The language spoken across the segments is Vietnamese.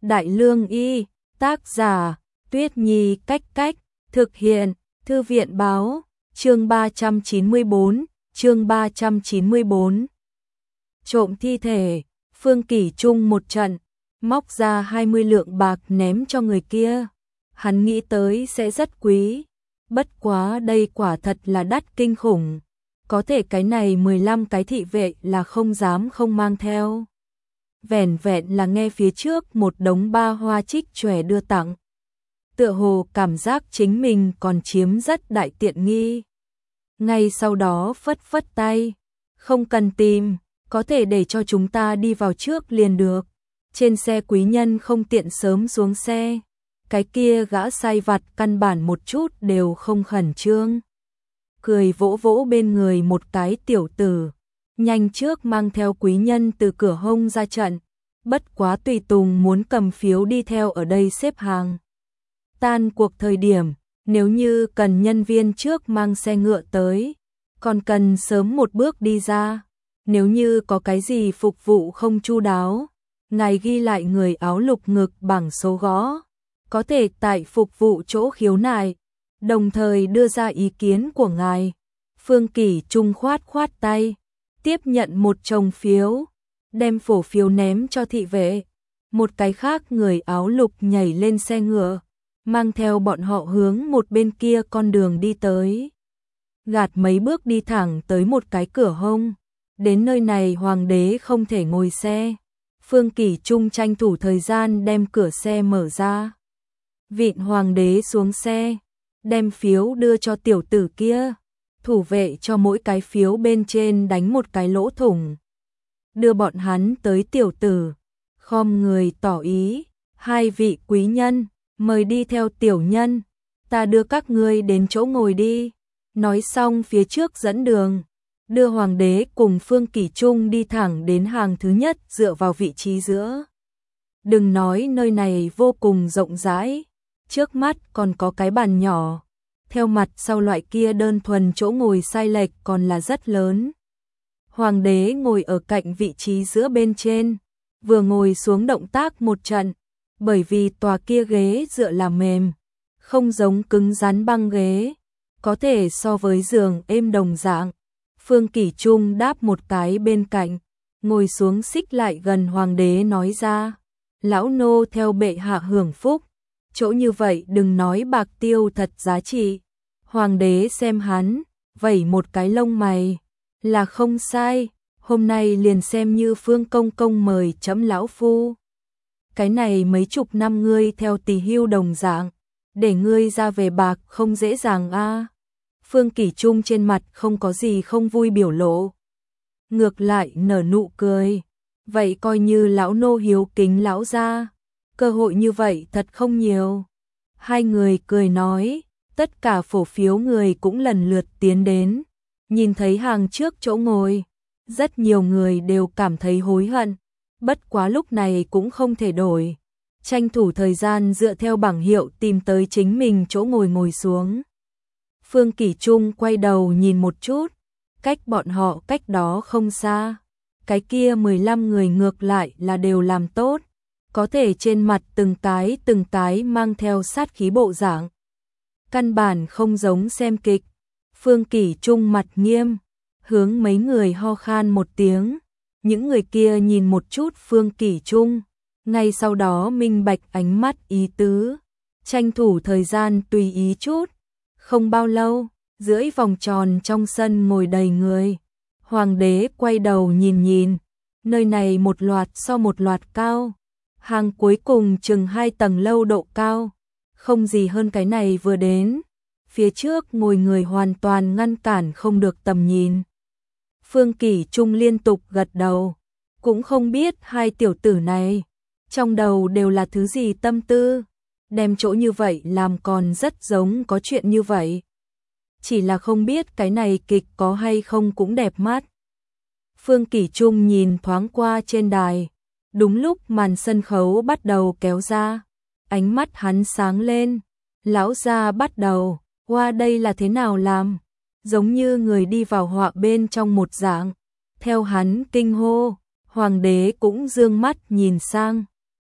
Đại Lương Y, tác giả, Tuyết Nhi Cách Cách, thực hiện, Thư viện Báo, chương 394, chương 394. Trộm thi thể, Phương Kỷ Trung một trận, móc ra 20 lượng bạc ném cho người kia. Hắn nghĩ tới sẽ rất quý, bất quá đây quả thật là đắt kinh khủng. Có thể cái này 15 cái thị vệ là không dám không mang theo. Vẻn vẹn là nghe phía trước một đống ba hoa trích chòe đưa tặng. Tựa hồ cảm giác chính mình còn chiếm rất đại tiện nghi. Ngay sau đó phất phất tay, không cần tìm, có thể để cho chúng ta đi vào trước liền được. Trên xe quý nhân không tiện sớm xuống xe. Cái kia gã sai vặt căn bản một chút đều không khẩn trương. Cười vỗ vỗ bên người một cái tiểu tử, nhanh trước mang theo quý nhân từ cửa hông ra trận, bất quá tùy tùng muốn cầm phiếu đi theo ở đây xếp hàng. Tan cuộc thời điểm, nếu như cần nhân viên trước mang xe ngựa tới, còn cần sớm một bước đi ra. Nếu như có cái gì phục vụ không chu đáo, ngài ghi lại người áo lục ngực bảng số gõ, có thể tại phục vụ chỗ khiếu nại, đồng thời đưa ra ý kiến của ngài. Phương Kỷ Trung khoát khoát tay, tiếp nhận một chồng phiếu, đem phổ phiếu ném cho thị vệ. Một cái khác người áo lục nhảy lên xe ngựa, mang theo bọn họ hướng một bên kia con đường đi tới. Gạt mấy bước đi thẳng tới một cái cửa hông. Đến nơi này hoàng đế không thể ngồi xe. Phương Kỷ Trung tranh thủ thời gian đem cửa xe mở ra. Vịn hoàng đế xuống xe, đem phiếu đưa cho tiểu tử kia. Thủ vệ cho mỗi cái phiếu bên trên đánh một cái lỗ thủng. Đưa bọn hắn tới tiểu tử, khom người tỏ ý, hai vị quý nhân, mời đi theo tiểu nhân, ta đưa các ngươi đến chỗ ngồi đi. Nói xong phía trước dẫn đường, đưa hoàng đế cùng Phương Kỷ Trung đi thẳng đến hàng thứ nhất dựa vào vị trí giữa. Đừng nói nơi này vô cùng rộng rãi, trước mắt còn có cái bàn nhỏ, theo mặt sau loại kia đơn thuần chỗ ngồi sai lệch còn là rất lớn. Hoàng đế ngồi ở cạnh vị trí giữa bên trên, vừa ngồi xuống động tác một trận, bởi vì tòa kia ghế dựa là mềm, không giống cứng rắn băng ghế, có thể so với giường êm đồng dạng. Phương Kỷ Trung đáp một cái bên cạnh, ngồi xuống xích lại gần hoàng đế nói ra, lão nô theo bệ hạ hưởng phúc, chỗ như vậy đừng nói bạc tiêu thật giá trị. Hoàng đế xem hắn, vẩy một cái lông mày, là không sai, hôm nay liền xem như Phương công công mời chấm lão phu. Cái này mấy chục năm ngươi theo tỳ hưu đồng dạng, để ngươi ra về bạc không dễ dàng a. Phương Kỷ Trung trên mặt không có gì không vui biểu lộ, ngược lại nở nụ cười, vậy coi như lão nô hiếu kính lão gia, cơ hội như vậy thật không nhiều. Hai người cười nói, tất cả phổ phiếu người cũng lần lượt tiến đến, nhìn thấy hàng trước chỗ ngồi, rất nhiều người đều cảm thấy hối hận, bất quá lúc này cũng không thể đổi, tranh thủ thời gian dựa theo bảng hiệu tìm tới chính mình chỗ ngồi xuống. Phương Kỷ Trung quay đầu nhìn một chút, cách bọn họ cách đó không xa, cái kia 15 người ngược lại là đều làm tốt, có thể trên mặt từng cái mang theo sát khí bộ dạng. Căn bản không giống xem kịch. Phương Kỷ Trung mặt nghiêm, hướng mấy người ho khan một tiếng, những người kia nhìn một chút Phương Kỷ Trung, ngay sau đó minh bạch ánh mắt ý tứ, tranh thủ thời gian tùy ý chút. Không bao lâu, dưới vòng tròn trong sân ngồi đầy người. Hoàng đế quay đầu nhìn, nơi này một loạt so một loạt cao. Hàng cuối cùng chừng 2 tầng lâu độ cao, không gì hơn cái này vừa đến. Phía trước ngồi người hoàn toàn ngăn cản không được tầm nhìn. Phương Kỷ Trung liên tục gật đầu, cũng không biết hai tiểu tử này, trong đầu đều là thứ gì tâm tư. Đem chỗ như vậy làm còn rất giống có chuyện như vậy. Chỉ là không biết cái này kịch có hay không cũng đẹp mắt. Phương Kỷ Trung nhìn thoáng qua trên đài. Đúng lúc màn sân khấu bắt đầu kéo ra. Ánh mắt hắn sáng lên. Lão gia bắt đầu. Qua đây là thế nào làm? Giống như người đi vào họa bên trong một dạng. Theo hắn kinh hô, hoàng đế cũng dương mắt nhìn sang.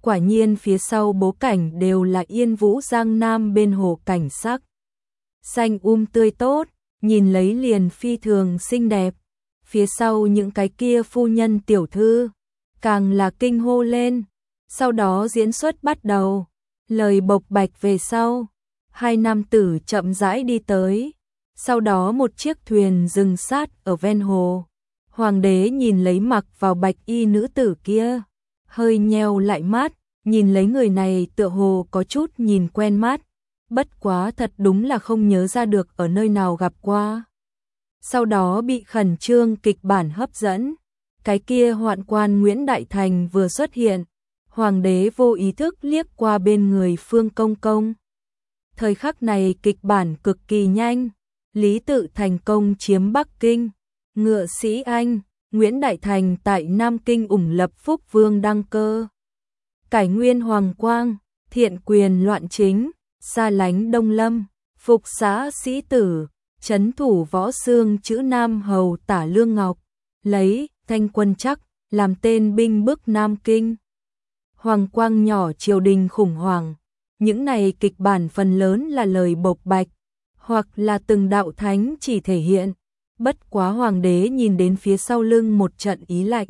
Quả nhiên phía sau bố cảnh đều là Yên Vũ Giang Nam bên hồ cảnh sắc. Xanh tươi tốt, nhìn lấy liền phi thường xinh đẹp. Phía sau những cái kia phu nhân tiểu thư, càng là kinh hô lên. Sau đó diễn xuất bắt đầu, lời bộc bạch về sau. Hai nam tử chậm rãi đi tới. Sau đó một chiếc thuyền dừng sát ở ven hồ. Hoàng đế nhìn lấy mặc vào bạch y nữ tử kia, hơi nheo lại mắt, nhìn lấy người này tựa hồ có chút nhìn quen mắt, bất quá thật đúng là không nhớ ra được ở nơi nào gặp qua. Sau đó bị khẩn trương kịch bản hấp dẫn, cái kia hoạn quan Nguyễn Đại Thành vừa xuất hiện, hoàng đế vô ý thức liếc qua bên người Phương Công Công. Thời khắc này kịch bản cực kỳ nhanh, Lý Tự thành công chiếm Bắc Kinh, ngựa sĩ Anh, Nguyễn Đại Thành tại Nam Kinh ủng lập Phúc Vương đăng cơ. Cải nguyên hoàng quang, thiện quyền loạn chính, xa lánh Đông Lâm, phục xã sĩ tử, trấn thủ Võ Xương chữ Nam hầu Tả Lương Ngọc, lấy Thanh Quân Chắc làm tên binh bức Nam Kinh. Hoàng quang nhỏ triều đình khủng hoảng, những này kịch bản phần lớn là lời bộc bạch, hoặc là từng đạo thánh chỉ thể hiện. Bất quá hoàng đế nhìn đến phía sau lưng một trận ý lạnh.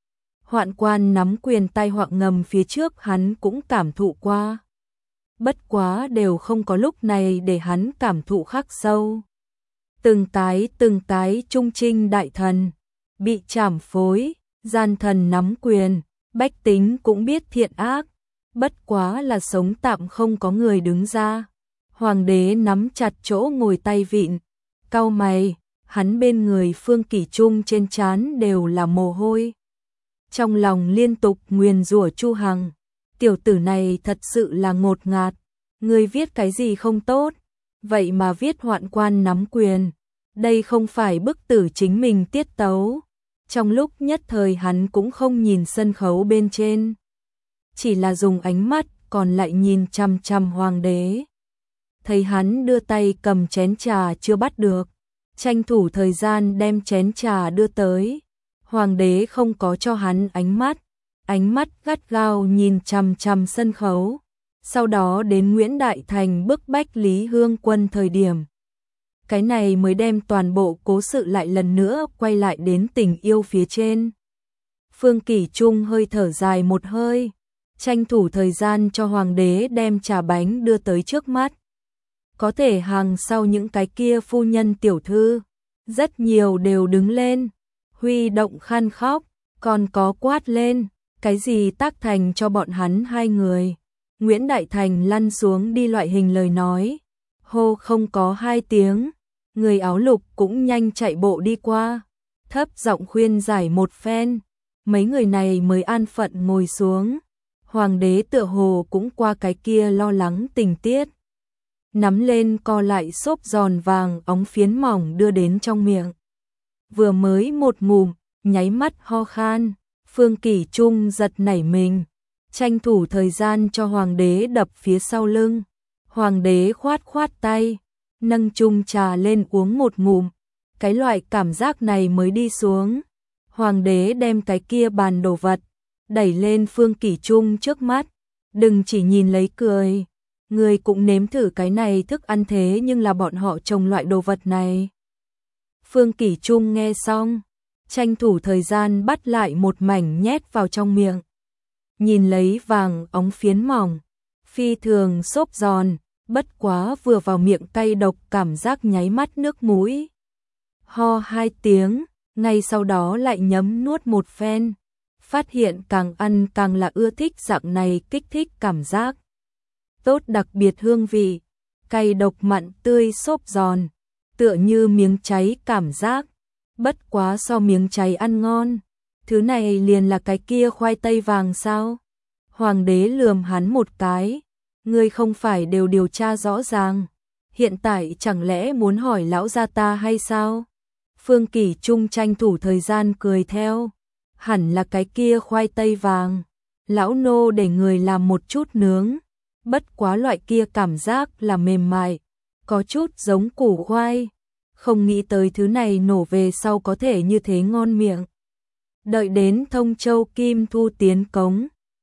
Hoạn quan nắm quyền tai họa ngầm phía trước hắn cũng cảm thụ qua. Bất quá đều không có lúc này để hắn cảm thụ khắc sâu. Từng cái trung trinh đại thần, bị trảm phối, gian thần nắm quyền, bách tính cũng biết thiện ác. Bất quá là sống tạm không có người đứng ra. Hoàng đế nắm chặt chỗ ngồi tay vịn, cau mày, hắn bên người Phương Kỷ Trung trên trán đều là mồ hôi. Trong lòng liên tục nguyền rủa Chu Hằng, tiểu tử này thật sự là ngột ngạt, người viết cái gì không tốt, vậy mà viết hoạn quan nắm quyền, đây không phải bức tử chính mình tiết tấu. Trong lúc nhất thời hắn cũng không nhìn sân khấu bên trên, chỉ là dùng ánh mắt còn lại nhìn chằm chằm hoàng đế. Thấy hắn đưa tay cầm chén trà chưa bắt được, tranh thủ thời gian đem chén trà đưa tới. Hoàng đế không có cho hắn ánh mắt gắt gao nhìn chằm chằm sân khấu. Sau đó đến Nguyễn Đại Thành bức bách Lý Hương Quân thời điểm. Cái này mới đem toàn bộ cố sự lại lần nữa quay lại đến tình yêu phía trên. Phương Kỷ Trung hơi thở dài một hơi, tranh thủ thời gian cho hoàng đế đem trà bánh đưa tới trước mắt. Có thể hàng sau những cái kia phu nhân tiểu thư, rất nhiều đều đứng lên, huy động khăn khóc, còn có quát lên, cái gì tác thành cho bọn hắn hai người. Nguyễn Đại Thành lăn xuống đi loại hình lời nói, hô không có hai tiếng, người áo lục cũng nhanh chạy bộ đi qua, thấp giọng khuyên giải một phen, mấy người này mới an phận ngồi xuống. Hoàng đế tựa hồ cũng qua cái kia lo lắng tình tiết, nắm lên co lại xốp giòn vàng óng phiến mỏng đưa đến trong miệng. Vừa mới một ngụm, nháy mắt ho khan, Phương Kỷ Trung giật nảy mình, tranh thủ thời gian cho hoàng đế đập phía sau lưng. Hoàng đế khoát khoát tay, nâng chung trà lên uống một ngụm, cái loại cảm giác này mới đi xuống. Hoàng đế đem cái kia bàn đồ vật đẩy lên Phương Kỷ Trung trước mắt, đừng chỉ nhìn lấy cười, người cũng nếm thử cái này thức ăn thế nhưng là bọn họ trồng loại đồ vật này. Phương Kỷ Trung nghe xong, tranh thủ thời gian bắt lại một mảnh nhét vào trong miệng. Nhìn lấy vàng óng phiến mỏng, phi thường xốp giòn, bất quá vừa vào miệng cay độc cảm giác nháy mắt nước mũi. Ho hai tiếng, ngay sau đó lại nhấm nuốt một phen. Phát hiện càng ăn càng là ưa thích dạng này kích thích cảm giác. Tốt đặc biệt hương vị, cay độc mặn tươi xốp giòn, tựa như miếng cháy cảm giác. Bất quá so miếng cháy ăn ngon, thứ này liền là cái kia khoai tây vàng sao? Hoàng đế lườm hắn một cái, ngươi không phải đều điều tra rõ ràng, hiện tại chẳng lẽ muốn hỏi lão gia ta hay sao? Phương Kỷ Trung tranh thủ thời gian cười theo, hẳn là cái kia khoai tây vàng, lão nô để người làm một chút nướng, bất quá loại kia cảm giác là mềm mại, có chút giống củ khoai, không nghĩ tới thứ này nổ về sau có thể như thế ngon miệng. Đợi đến Thông Châu Kim Thu tiến cống,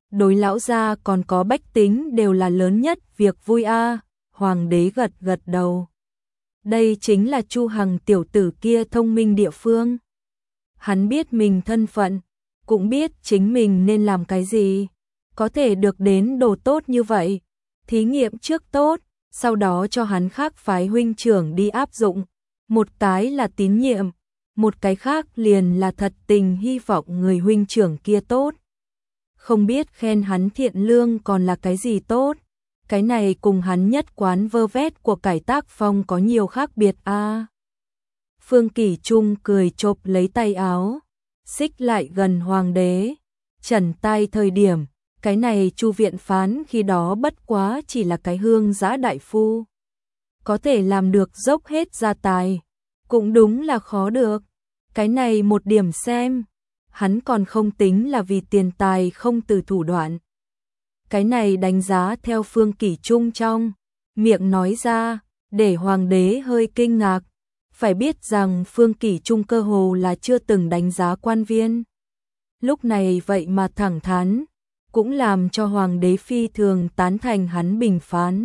đối lão gia còn có bách tính đều là lớn nhất việc vui a. Hoàng đế gật gật đầu. Đây chính là Chu Hằng tiểu tử kia thông minh địa phương. Hắn biết mình thân phận, cũng biết chính mình nên làm cái gì, có thể được đến đồ tốt như vậy. Thí nghiệm trước tốt, sau đó cho hắn khác phái huynh trưởng đi áp dụng. Một cái là tín nhiệm, một cái khác liền là thật tình hy vọng người huynh trưởng kia tốt. Không biết khen hắn thiện lương còn là cái gì tốt. Cái này cùng hắn nhất quán vơ vét của cải tác phong có nhiều khác biệt a. Phương Kỷ Trung cười chộp lấy tay áo, xích lại gần hoàng đế, trần tay thời điểm, cái này Chu viện phán khi đó bất quá chỉ là cái hương giã đại phu. Có thể làm được dốc hết gia tài, cũng đúng là khó được. Cái này một điểm xem, hắn còn không tính là vì tiền tài không từ thủ đoạn. Cái này đánh giá theo Phương Kỷ Trung trong miệng nói ra, để hoàng đế hơi kinh ngạc. Phải biết rằng Phương Kỷ Trung cơ hồ là chưa từng đánh giá quan viên. Lúc này vậy mà thẳng thắn, cũng làm cho hoàng đế phi thường tán thành hắn bình phán.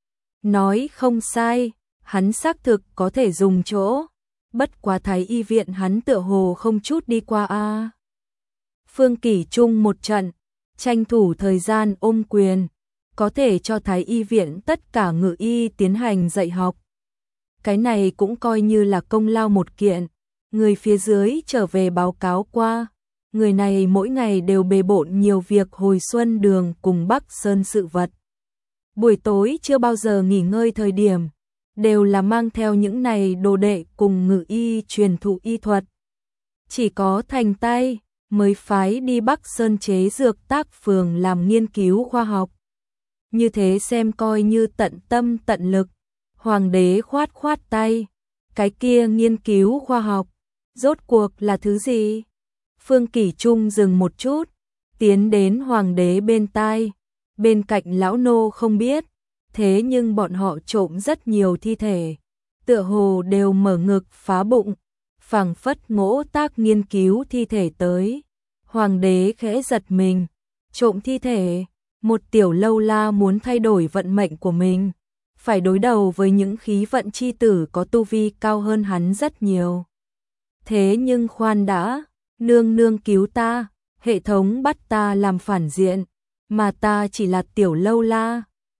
Nói không sai, hắn xác thực có thể dùng chỗ, bất quá Thái y viện hắn tựa hồ không chút đi qua a. Phương Kỷ Trung một trận, tranh thủ thời gian ôm quyền, có thể cho Thái y viện tất cả ngự y tiến hành dạy học. Cái này cũng coi như là công lao một kiện, người phía dưới trở về báo cáo qua, người này mỗi ngày đều bề bộn nhiều việc hồi xuân đường cùng Bắc Sơn sự vật. Buổi tối chưa bao giờ nghỉ ngơi thời điểm, đều là mang theo những này đồ đệ cùng ngự y truyền thụ y thuật. Chỉ có thành tay mới phái đi Bắc Sơn chế dược tác phường làm nghiên cứu khoa học. Như thế xem coi như tận tâm tận lực. Hoàng đế khoát khoát tay, cái kia nghiên cứu khoa học, rốt cuộc là thứ gì? Phương Kỷ Trung dừng một chút, tiến đến hoàng đế bên tai, bên cạnh lão nô không biết, thế nhưng bọn họ trộm rất nhiều thi thể, tựa hồ đều mở ngực phá bụng, phảng phất ngỗ tác nghiên cứu thi thể tới. Hoàng đế khẽ giật mình, trộm thi thể, một tiểu lâu la muốn thay đổi vận mệnh của mình, phải đối đầu với những khí vận chi tử có tu vi cao hơn hắn rất nhiều. Thế nhưng khoan đã, nương nương cứu ta, hệ thống bắt ta làm phản diện, mà ta chỉ là tiểu lâu la,